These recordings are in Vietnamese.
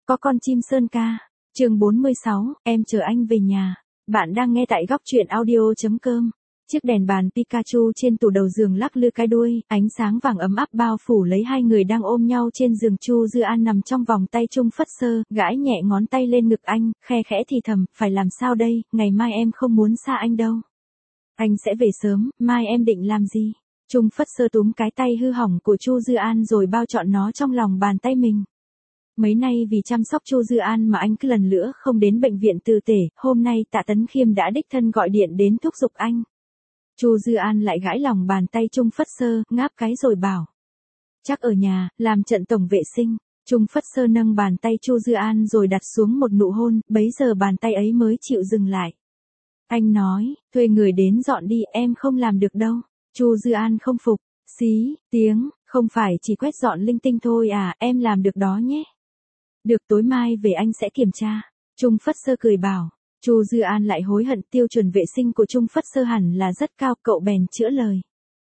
Có con chim sơn ca. Chương 46, em chờ anh về nhà. Bạn đang nghe tại góc truyện audio.com. Chiếc đèn bàn Pikachu trên tủ đầu giường lắc lư cái đuôi, ánh sáng vàng ấm áp bao phủ lấy hai người đang ôm nhau trên giường. Chu Dư An nằm trong vòng tay Trung Phất Sơ, gãi nhẹ ngón tay lên ngực anh, khe khẽ thì thầm, phải làm sao đây, ngày mai em không muốn xa anh đâu. Anh sẽ về sớm, mai em định làm gì? Trung Phất Sơ túm cái tay hư hỏng của Chu Dư An rồi bao trọn nó trong lòng bàn tay mình. Mấy nay vì chăm sóc Chu Dư An mà anh cứ lần nữa không đến bệnh viện Từ Tể, hôm nay Tạ Tấn Khiêm đã đích thân gọi điện đến thúc giục anh. Chu Dư An lại gãi lòng bàn tay Trung Phất Sơ, ngáp cái rồi bảo. Chắc ở nhà, làm trận tổng vệ sinh. Trung Phất Sơ nâng bàn tay Chu Dư An rồi đặt xuống một nụ hôn, bấy giờ bàn tay ấy mới chịu dừng lại. Anh nói, thuê người đến dọn đi, em không làm được đâu. Chu Dư An không phục, xí, tiếng, không phải chỉ quét dọn linh tinh thôi à, em làm được đó nhé. Được, tối mai về anh sẽ kiểm tra. Trung Phất Sơ cười bảo. Chu Dư An lại hối hận, tiêu chuẩn vệ sinh của Trung Phất Sơ hẳn là rất cao, cậu bèn chữa lời.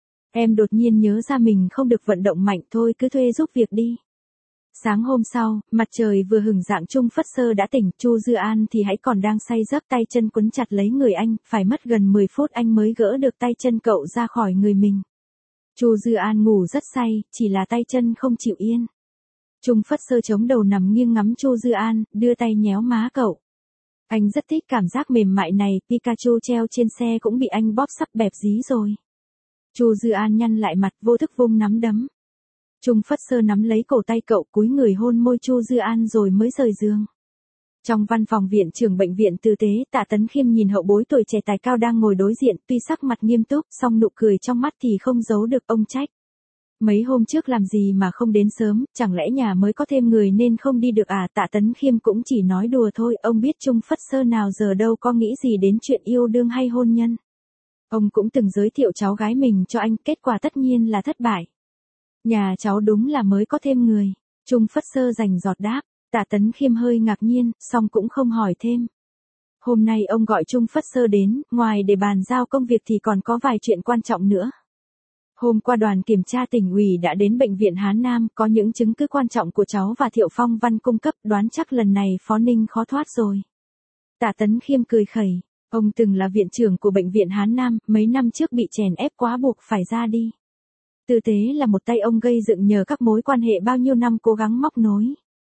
Em đột nhiên nhớ ra mình không được vận động mạnh, thôi cứ thuê giúp việc đi. Sáng hôm sau, mặt trời vừa hửng rạng, Trung Phất Sơ đã tỉnh, Chu Dư An thì hãy còn đang say giấc, tay chân quấn chặt lấy người anh, phải mất gần 10 phút anh mới gỡ được tay chân cậu ra khỏi người mình. Chu Dư An ngủ rất say, chỉ là tay chân không chịu yên. Trung Phất Sơ chống đầu nằm nghiêng ngắm Chu Dư An, đưa tay nhéo má cậu. Anh rất thích cảm giác mềm mại này, Pikachu treo trên xe cũng bị anh bóp sắp bẹp dí rồi. Chu Dư An nhăn lại mặt, vô thức vung nắm đấm. Trung Phất Sơ nắm lấy cổ tay cậu, cúi người hôn môi Chu Dư An rồi mới rời giường. Trong văn phòng viện trưởng bệnh viện Từ Tế, Tạ Tấn Khiêm nhìn hậu bối tuổi trẻ tài cao đang ngồi đối diện, tuy sắc mặt nghiêm túc, song nụ cười trong mắt thì không giấu được. Ông trách. Mấy hôm trước làm gì mà không đến sớm, chẳng lẽ nhà mới có thêm người nên không đi được à? Tạ Tấn Khiêm cũng chỉ nói đùa thôi, ông biết Trung Phất Sơ nào giờ đâu có nghĩ gì đến chuyện yêu đương hay hôn nhân. Ông cũng từng giới thiệu cháu gái mình cho anh, kết quả tất nhiên là thất bại. Nhà cháu đúng là mới có thêm người. Trung Phất Sơ rành giọt đáp. Tạ Tấn Khiêm hơi ngạc nhiên, song cũng không hỏi thêm. Hôm nay ông gọi Trung Phất Sơ đến, ngoài để bàn giao công việc thì còn có vài chuyện quan trọng nữa. Hôm qua đoàn kiểm tra tỉnh ủy đã đến bệnh viện Hán Nam, có những chứng cứ quan trọng của cháu và Thiệu Phong Văn cung cấp, đoán chắc lần này Phó Ninh khó thoát rồi. Tạ Tấn Khiêm cười khẩy, ông từng là viện trưởng của bệnh viện Hán Nam, mấy năm trước bị chèn ép quá buộc phải ra đi. Tư Tế là một tay ông gây dựng nhờ các mối quan hệ bao nhiêu năm cố gắng móc nối.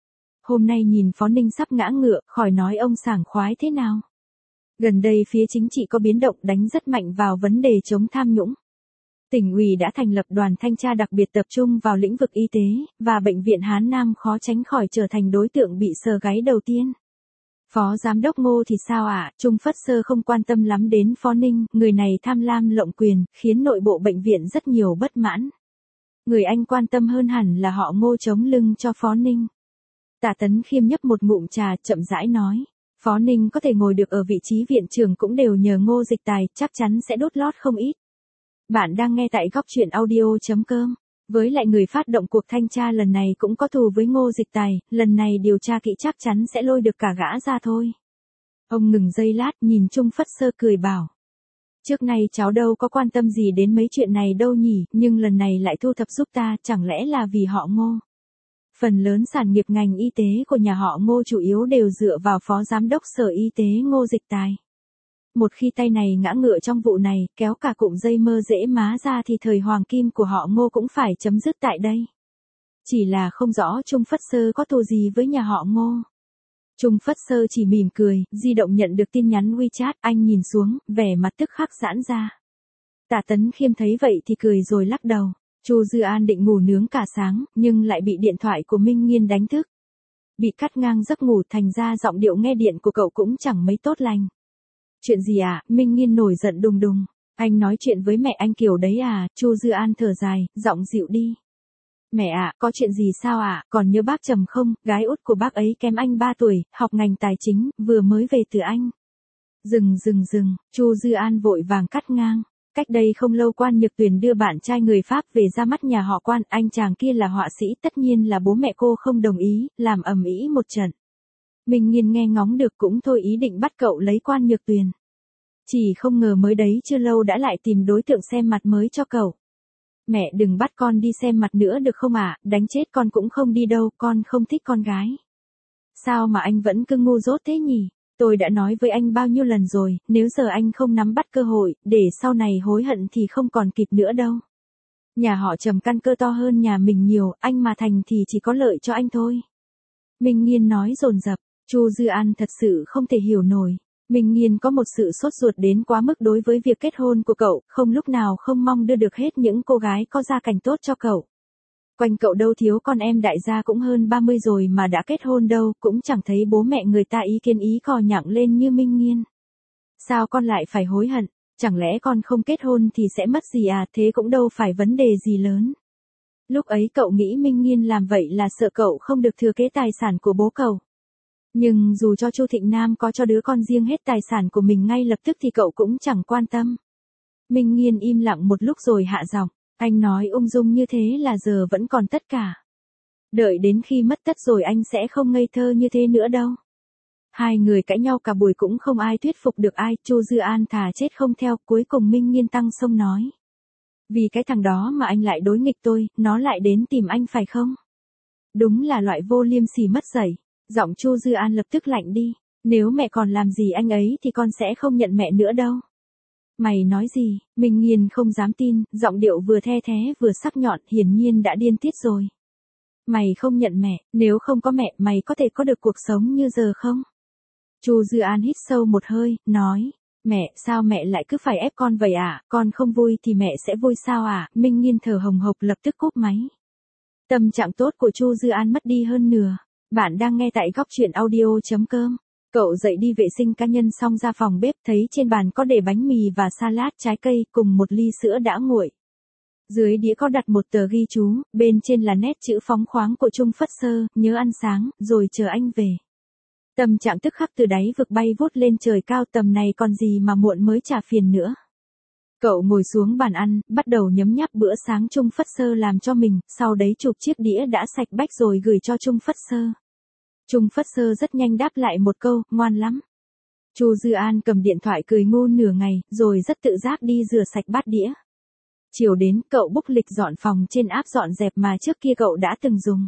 Hôm nay nhìn Phó Ninh sắp ngã ngựa, khỏi nói ông sảng khoái thế nào. Gần đây phía chính trị có biến động, đánh rất mạnh vào vấn đề chống tham nhũng. Tỉnh ủy đã thành lập đoàn thanh tra đặc biệt tập trung vào lĩnh vực y tế, và bệnh viện Hán Nam khó tránh khỏi trở thành đối tượng bị sờ gáy đầu tiên. Phó Giám đốc Ngô thì sao ạ? Trung Phất Sơ không quan tâm lắm đến Phó Ninh, người này tham lam lộng quyền, khiến nội bộ bệnh viện rất nhiều bất mãn. Người anh quan tâm hơn hẳn là họ Ngô chống lưng cho Phó Ninh. Tạ Tấn Khiêm nhấp một ngụm trà, chậm rãi nói. Phó Ninh có thể ngồi được ở vị trí viện trưởng cũng đều nhờ Ngô Dịch Tài, chắc chắn sẽ đốt lót không ít. Bạn đang nghe tại góc truyện audio.com. Với lại người phát động cuộc thanh tra lần này cũng có thù với Ngô Dịch Tài, lần này điều tra kỹ chắc chắn sẽ lôi được cả gã ra thôi. Ông ngừng giây lát, nhìn Trung Phất Sơ cười bảo. Trước nay cháu đâu có quan tâm gì đến mấy chuyện này đâu nhỉ, nhưng lần này lại thu thập giúp ta, chẳng lẽ là vì họ Ngô. Phần lớn sản nghiệp ngành y tế của nhà họ Ngô chủ yếu đều dựa vào Phó Giám đốc Sở Y tế Ngô Dịch Tài. Một khi tay này ngã ngựa trong vụ này, kéo cả cụm dây mơ rễ má ra thì thời hoàng kim của họ Ngô cũng phải chấm dứt tại đây. Chỉ là không rõ Trung Phất Sơ có thù gì với nhà họ Ngô. Trung Phất Sơ chỉ mỉm cười, di động nhận được tin nhắn WeChat, anh nhìn xuống, vẻ mặt tức khắc giãn ra. Tạ Tấn Khiêm thấy vậy thì cười rồi lắc đầu. Chu Dư An định ngủ nướng cả sáng, nhưng lại bị điện thoại của Minh Nghiên đánh thức. Bị cắt ngang giấc ngủ, thành ra giọng điệu nghe điện của cậu cũng chẳng mấy tốt lành. Chuyện gì à? Minh Nghiên nổi giận đùng đùng. Anh nói chuyện với mẹ anh kiểu đấy à? Chu Dư An thở dài, giọng dịu đi. Mẹ ạ, có chuyện gì sao ạ? Còn nhớ bác Trầm không? Gái út của bác ấy kém anh 3 tuổi, học ngành tài chính, vừa mới về từ Anh. Dừng, Chu Dư An vội vàng cắt ngang. Cách đây không lâu Quan Nhược Tuyền đưa bạn trai người Pháp về ra mắt nhà họ Quan, anh chàng kia là họa sĩ, tất nhiên là bố mẹ cô không đồng ý, làm ầm ĩ một trận. Minh Nghiên nghe ngóng được cũng thôi ý định bắt cậu lấy Quan Nhược Tuyền. Chỉ không ngờ mới đấy chưa lâu đã lại tìm đối tượng xem mặt mới cho cậu. Mẹ đừng bắt con đi xem mặt nữa được không ạ, đánh chết con cũng không đi đâu, con không thích con gái. Sao mà anh vẫn cứ ngu dốt thế nhỉ? Tôi đã nói với anh bao nhiêu lần rồi, nếu giờ anh không nắm bắt cơ hội, để sau này hối hận thì không còn kịp nữa đâu. Nhà họ Trầm căn cơ to hơn nhà mình nhiều, anh mà thành thì chỉ có lợi cho anh thôi. Minh Nghiên nói dồn dập, Chu Dư An thật sự không thể hiểu nổi. Minh Nghiên có một sự sốt ruột đến quá mức đối với việc kết hôn của cậu, không lúc nào không mong đưa được hết những cô gái có gia cảnh tốt cho cậu. Quanh cậu đâu thiếu con em đại gia cũng hơn 30 rồi mà đã kết hôn đâu, cũng chẳng thấy bố mẹ người ta ý kiến ý cò nhặng lên như Minh Nghiên. Sao con lại phải hối hận, chẳng lẽ con không kết hôn thì sẽ mất gì à, thế cũng đâu phải vấn đề gì lớn. Lúc ấy cậu nghĩ Minh Nghiên làm vậy là sợ cậu không được thừa kế tài sản của bố cậu. Nhưng dù cho Chu Thịnh Nam có cho đứa con riêng hết tài sản của mình ngay lập tức thì cậu cũng chẳng quan tâm. Minh Nghiên im lặng một lúc rồi hạ giọng, anh nói ung dung như thế là giờ vẫn còn tất cả. Đợi đến khi mất tất rồi anh sẽ không ngây thơ như thế nữa đâu. Hai người cãi nhau cả buổi cũng không ai thuyết phục được ai, Chu Dư An thà chết không theo, cuối cùng Minh Nghiên tăng xông nói. Vì cái thằng đó mà anh lại đối nghịch tôi, nó lại đến tìm anh phải không? Đúng là loại vô liêm sỉ mất dạy. Giọng Chu Dư An lập tức lạnh đi, nếu mẹ còn làm gì anh ấy thì con sẽ không nhận mẹ nữa đâu. Mày nói gì? Minh Nghiên không dám tin, giọng điệu vừa the thé vừa sắc nhọn, hiển nhiên đã điên tiết rồi. Mày không nhận mẹ, nếu không có mẹ mày có thể có được cuộc sống như giờ không? Chu Dư An hít sâu một hơi, nói, mẹ, sao mẹ lại cứ phải ép con vậy à, con không vui thì mẹ sẽ vui sao à? Minh Nghiên thở hồng hộc lập tức cúp máy. Tâm trạng tốt của Chu Dư An mất đi hơn nửa. Bạn đang nghe tại góc truyện audio.com. Cậu dậy đi vệ sinh cá nhân xong ra phòng bếp thấy trên bàn có để bánh mì và salad trái cây cùng một ly sữa đã nguội. Dưới đĩa có đặt một tờ ghi chú, bên trên là nét chữ phóng khoáng của Trung Phất Sơ, nhớ ăn sáng, rồi chờ anh về. Tâm trạng tức khắc từ đáy vực bay vút lên trời cao, tầm này còn gì mà muộn mới trả phiền nữa. Cậu ngồi xuống bàn ăn, bắt đầu nhấm nháp bữa sáng Trung Phất Sơ làm cho mình, sau đấy chụp chiếc đĩa đã sạch bách rồi gửi cho Trung Phất Sơ. Trung Phất Sơ rất nhanh đáp lại một câu, ngoan lắm. Chu Dư An cầm điện thoại cười ngu nửa ngày, rồi rất tự giác đi rửa sạch bát đĩa. Chiều đến, cậu búc lịch dọn phòng trên app dọn dẹp mà trước kia cậu đã từng dùng.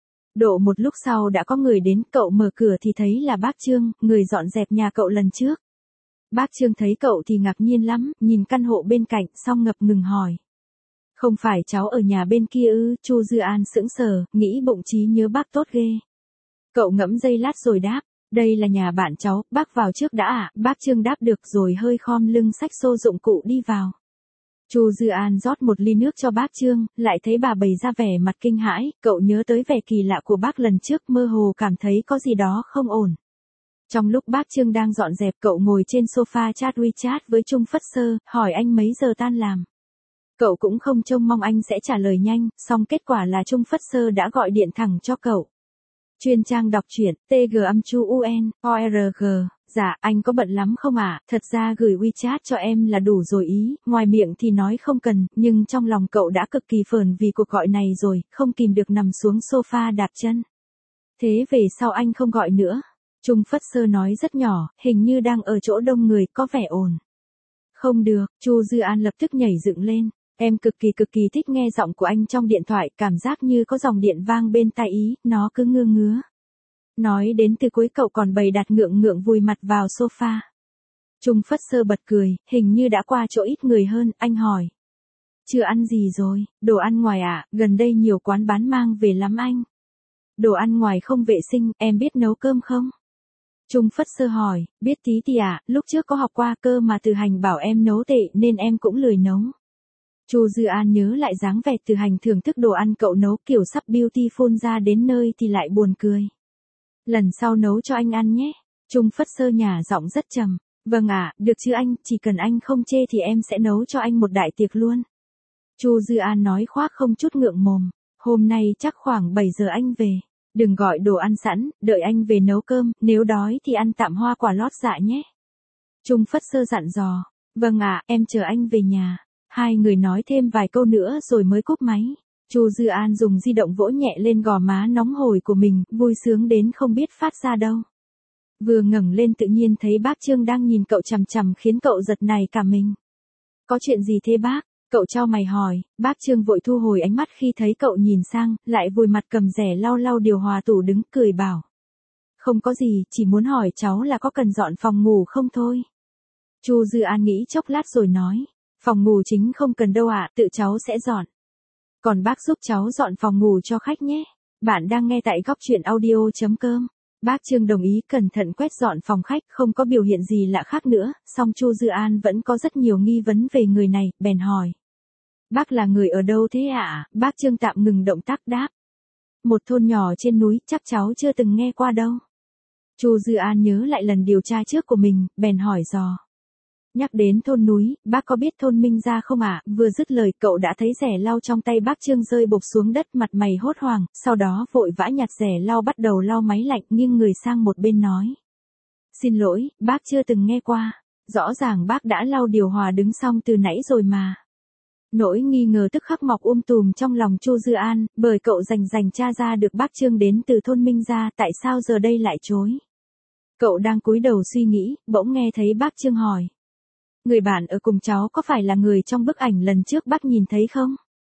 Độ một lúc sau đã có người đến, cậu mở cửa thì thấy là bác Trương, người dọn dẹp nhà cậu lần trước. Bác Trương thấy cậu thì ngạc nhiên lắm, nhìn căn hộ bên cạnh, xong ngập ngừng hỏi. Không phải cháu ở nhà bên kia ư? Chu Dư An sững sờ, nghĩ bụng trí nhớ bác tốt ghê. Cậu ngẫm giây lát rồi đáp, đây là nhà bạn cháu, bác vào trước đã ạ. Bác Trương đáp được rồi hơi khom lưng xách xô dụng cụ đi vào. Chu Dư An rót một ly nước cho bác Trương, lại thấy bà bày ra vẻ mặt kinh hãi, cậu nhớ tới vẻ kỳ lạ của bác lần trước, mơ hồ cảm thấy có gì đó không ổn. Trong lúc bác Trương đang dọn dẹp, cậu ngồi trên sofa chat WeChat với Trung Phất Sơ, hỏi anh mấy giờ tan làm. Cậu cũng không trông mong anh sẽ trả lời nhanh, song kết quả là Trung Phất Sơ đã gọi điện thẳng cho cậu. Chuyên trang đọc truyện, TG_UNORG, dạ, anh có bận lắm không ạ? Thật ra gửi WeChat cho em là đủ rồi ý, ngoài miệng thì nói không cần, nhưng trong lòng cậu đã cực kỳ phởn vì cuộc gọi này rồi, không kìm được nằm xuống sofa đạp chân. Thế về sau anh không gọi nữa. Trung Phất Sơ nói rất nhỏ, hình như đang ở chỗ đông người, có vẻ ồn. Không được, Chu Dư An lập tức nhảy dựng lên. Em cực kỳ thích nghe giọng của anh trong điện thoại, cảm giác như có dòng điện vang bên tai ý, nó cứ ngứa ngứa. Nói đến từ cuối cậu còn bày đặt ngượng vùi mặt vào sofa. Trung Phất Sơ bật cười, hình như đã qua chỗ ít người hơn, anh hỏi. Chưa ăn gì rồi, đồ ăn ngoài à, gần đây nhiều quán bán mang về lắm anh. Đồ ăn ngoài không vệ sinh, em biết nấu cơm không? Trung Phất Sơ hỏi, biết tí thì à, lúc trước có học qua cơ mà Từ Hành bảo em nấu tệ nên em cũng lười nấu. Chu Dư An nhớ lại dáng vẻ Từ Hành thưởng thức đồ ăn cậu nấu kiểu sắp beautiful ra đến nơi thì lại buồn cười. Lần sau nấu cho anh ăn nhé. Trung Phất Sơ nhả giọng rất trầm. Vâng ạ, được chứ anh, chỉ cần anh không chê thì em sẽ nấu cho anh một đại tiệc luôn. Chu Dư An nói khoác không chút ngượng mồm. Hôm nay chắc khoảng 7 giờ anh về. Đừng gọi đồ ăn sẵn, đợi anh về nấu cơm, nếu đói thì ăn tạm hoa quả lót dạ nhé. Trung Phất Sơ dặn dò. Vâng ạ, em chờ anh về nhà. Hai người nói thêm vài câu nữa rồi mới cúp máy. Chu Dư An dùng di động vỗ nhẹ lên gò má nóng hổi của mình, vui sướng đến không biết phát ra đâu. Vừa ngẩng lên tự nhiên thấy bác Trương đang nhìn cậu chằm chằm khiến cậu giật nảy cả mình. Có chuyện gì thế bác? Cậu chau mày hỏi, bác Trương vội thu hồi ánh mắt khi thấy cậu nhìn sang, lại vùi mặt cầm rẻ lau điều hòa tủ đứng, cười bảo. không có gì, chỉ muốn hỏi cháu là có cần dọn phòng ngủ không thôi. Chu Dư An nghĩ chốc lát rồi nói, phòng ngủ chính không cần đâu ạ, tự cháu sẽ dọn. Còn bác giúp cháu dọn phòng ngủ cho khách nhé. Bạn đang nghe tại góc truyện audio.com. Bác Trương đồng ý cẩn thận quét dọn phòng khách, không có biểu hiện gì lạ khác nữa, song Chu Dư An vẫn có rất nhiều nghi vấn về người này, bèn hỏi. Bác là người ở đâu thế ạ? Bác Trương tạm ngừng động tác đáp. Một thôn nhỏ trên núi, chắc cháu chưa từng nghe qua đâu. Chu Dư An nhớ lại lần điều tra trước của mình, bèn hỏi dò. Nhắc đến thôn núi, bác có biết thôn Minh Gia không ạ? Vừa dứt lời cậu đã thấy rẻ lau trong tay bác Trương rơi bộp xuống đất, mặt mày hốt hoảng, sau đó vội vã nhặt rẻ lau bắt đầu lau máy lạnh, nghiêng người sang một bên nói. Xin lỗi, bác chưa từng nghe qua. Rõ ràng bác đã lau điều hòa đứng xong từ nãy rồi mà. Nỗi nghi ngờ tức khắc mọc tùm trong lòng Chu Dư An, bởi cậu rành tra ra được bác Trương đến từ thôn Minh Gia, tại sao giờ đây lại chối. Cậu đang cúi đầu suy nghĩ, bỗng nghe thấy bác Trương hỏi. Người bạn ở cùng cháu có phải là người trong bức ảnh lần trước bác nhìn thấy không?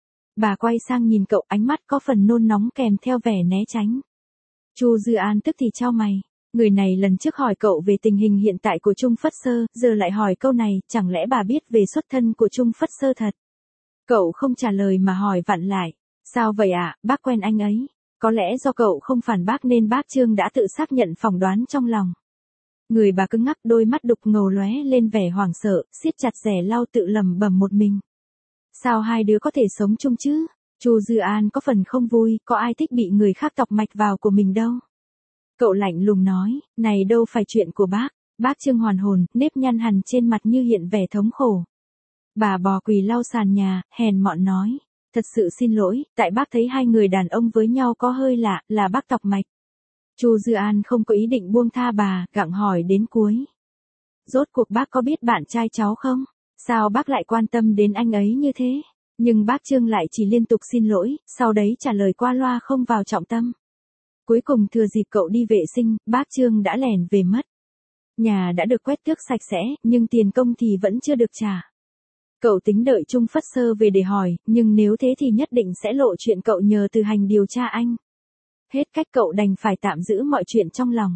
Bà quay sang nhìn cậu, ánh mắt có phần nôn nóng kèm theo vẻ né tránh. Chu Dư An tức thì chau mày. Người này lần trước hỏi cậu về tình hình hiện tại của Trung Phất Sơ, giờ lại hỏi câu này, chẳng lẽ bà biết về xuất thân của Trung Phất Sơ thật? Cậu không trả lời mà hỏi vặn lại. Sao vậy ạ, bác quen anh ấy? Có lẽ do cậu không phản bác nên bác Trương đã tự xác nhận phỏng đoán trong lòng. Người bà cứng ngắc, đôi mắt đục ngầu lóe lên vẻ hoảng sợ, siết chặt rẻ lau tự lẩm bẩm một mình. Sao hai đứa có thể sống chung chứ? Chu Dư An có phần không vui, có ai thích bị người khác tọc mạch vào của mình đâu. Cậu lạnh lùng nói, này đâu phải chuyện của bác. Bác Trương hoàn hồn, nếp nhăn hằn trên mặt như hiện vẻ thống khổ. Bà bò quỳ lau sàn nhà, hèn mọn nói. Thật sự xin lỗi, tại bác thấy hai người đàn ông với nhau có hơi lạ, là bác tọc mạch. Chu Dư An không có ý định buông tha bà, gặng hỏi đến cuối. Rốt cuộc bác có biết bạn trai cháu không? Sao bác lại quan tâm đến anh ấy như thế? Nhưng bác Trương lại chỉ liên tục xin lỗi, sau đấy trả lời qua loa không vào trọng tâm. Cuối cùng thừa dịp cậu đi vệ sinh, bác Trương đã lẻn về mất. Nhà đã được quét tước sạch sẽ, nhưng tiền công thì vẫn chưa được trả. Cậu tính đợi Trung Phất Sơ về để hỏi, nhưng nếu thế thì nhất định sẽ lộ chuyện cậu nhờ từ hành điều tra anh. Hết cách cậu đành phải tạm giữ mọi chuyện trong lòng.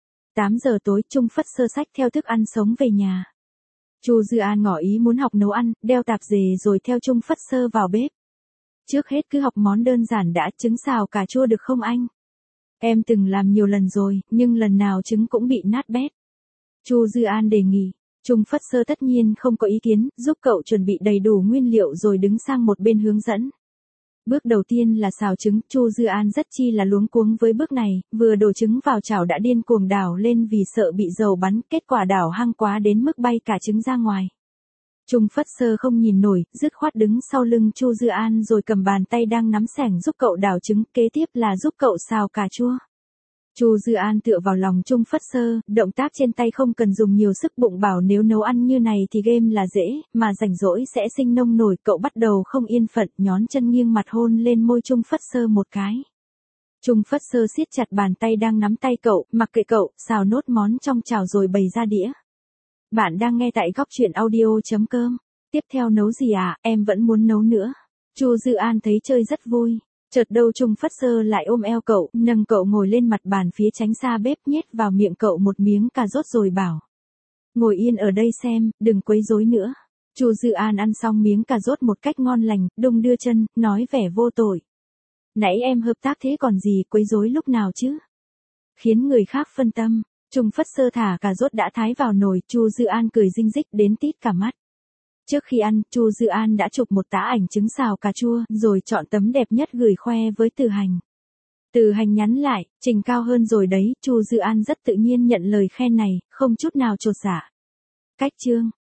8 giờ tối, Trung Phất Sơ xách theo thức ăn sống về nhà. Chu Dư An ngỏ ý muốn học nấu ăn, đeo tạp dề rồi theo Trung Phất Sơ vào bếp. Trước hết cứ học món đơn giản đã, trứng xào cà chua được không anh? Em từng làm nhiều lần rồi, nhưng lần nào trứng cũng bị nát bét. Chu Dư An đề nghị. Trung Phất Sơ tất nhiên không có ý kiến, giúp cậu chuẩn bị đầy đủ nguyên liệu rồi đứng sang một bên hướng dẫn. Bước đầu tiên là xào trứng, Chu Dư An rất chi là luống cuống với bước này, vừa đổ trứng vào chảo đã điên cuồng đảo lên vì sợ bị dầu bắn, kết quả đảo hăng quá đến mức bay cả trứng ra ngoài. Trung Phất Sơ không nhìn nổi, dứt khoát đứng sau lưng Chu Dư An rồi cầm bàn tay đang nắm xẻng giúp cậu đảo trứng, kế tiếp là giúp cậu xào cà chua. Chu Dư An tựa vào lòng Trung Phất Sơ, động tác trên tay không cần dùng nhiều sức, bụng bảo nếu nấu ăn như này thì game là dễ, mà rảnh rỗi sẽ sinh nông nổi. Cậu bắt đầu không yên phận, nhón chân nghiêng mặt hôn lên môi Trung Phất Sơ một cái. Trung Phất Sơ siết chặt bàn tay đang nắm tay cậu, mặc kệ cậu, xào nốt món trong chảo rồi bày ra đĩa. Bạn đang nghe tại góc truyện audio.com. Tiếp theo nấu gì à, em vẫn muốn nấu nữa. Chu Dư An thấy chơi rất vui. Chợt đâu Trung Phất Sơ lại ôm eo cậu, nâng cậu ngồi lên mặt bàn phía tránh xa bếp, nhét vào miệng cậu một miếng cà rốt rồi bảo. Ngồi yên ở đây xem, đừng quấy rối nữa. Chu Dư An ăn xong miếng cà rốt một cách ngon lành, đung đưa chân, nói vẻ vô tội. Nãy em hợp tác thế còn gì, quấy rối lúc nào chứ? Khiến người khác phân tâm. Trung Phất Sơ thả cà rốt đã thái vào nồi, Chu Dư An cười rinh rích đến tít cả mắt. Trước khi ăn, Chu Dư An đã chụp một tã ảnh trứng xào cà chua, rồi chọn tấm đẹp nhất gửi khoe với Từ Hành. Từ Hành nhắn lại, trình cao hơn rồi đấy, Chu Dư An rất tự nhiên nhận lời khen này, không chút nào chột dạ. Cách chương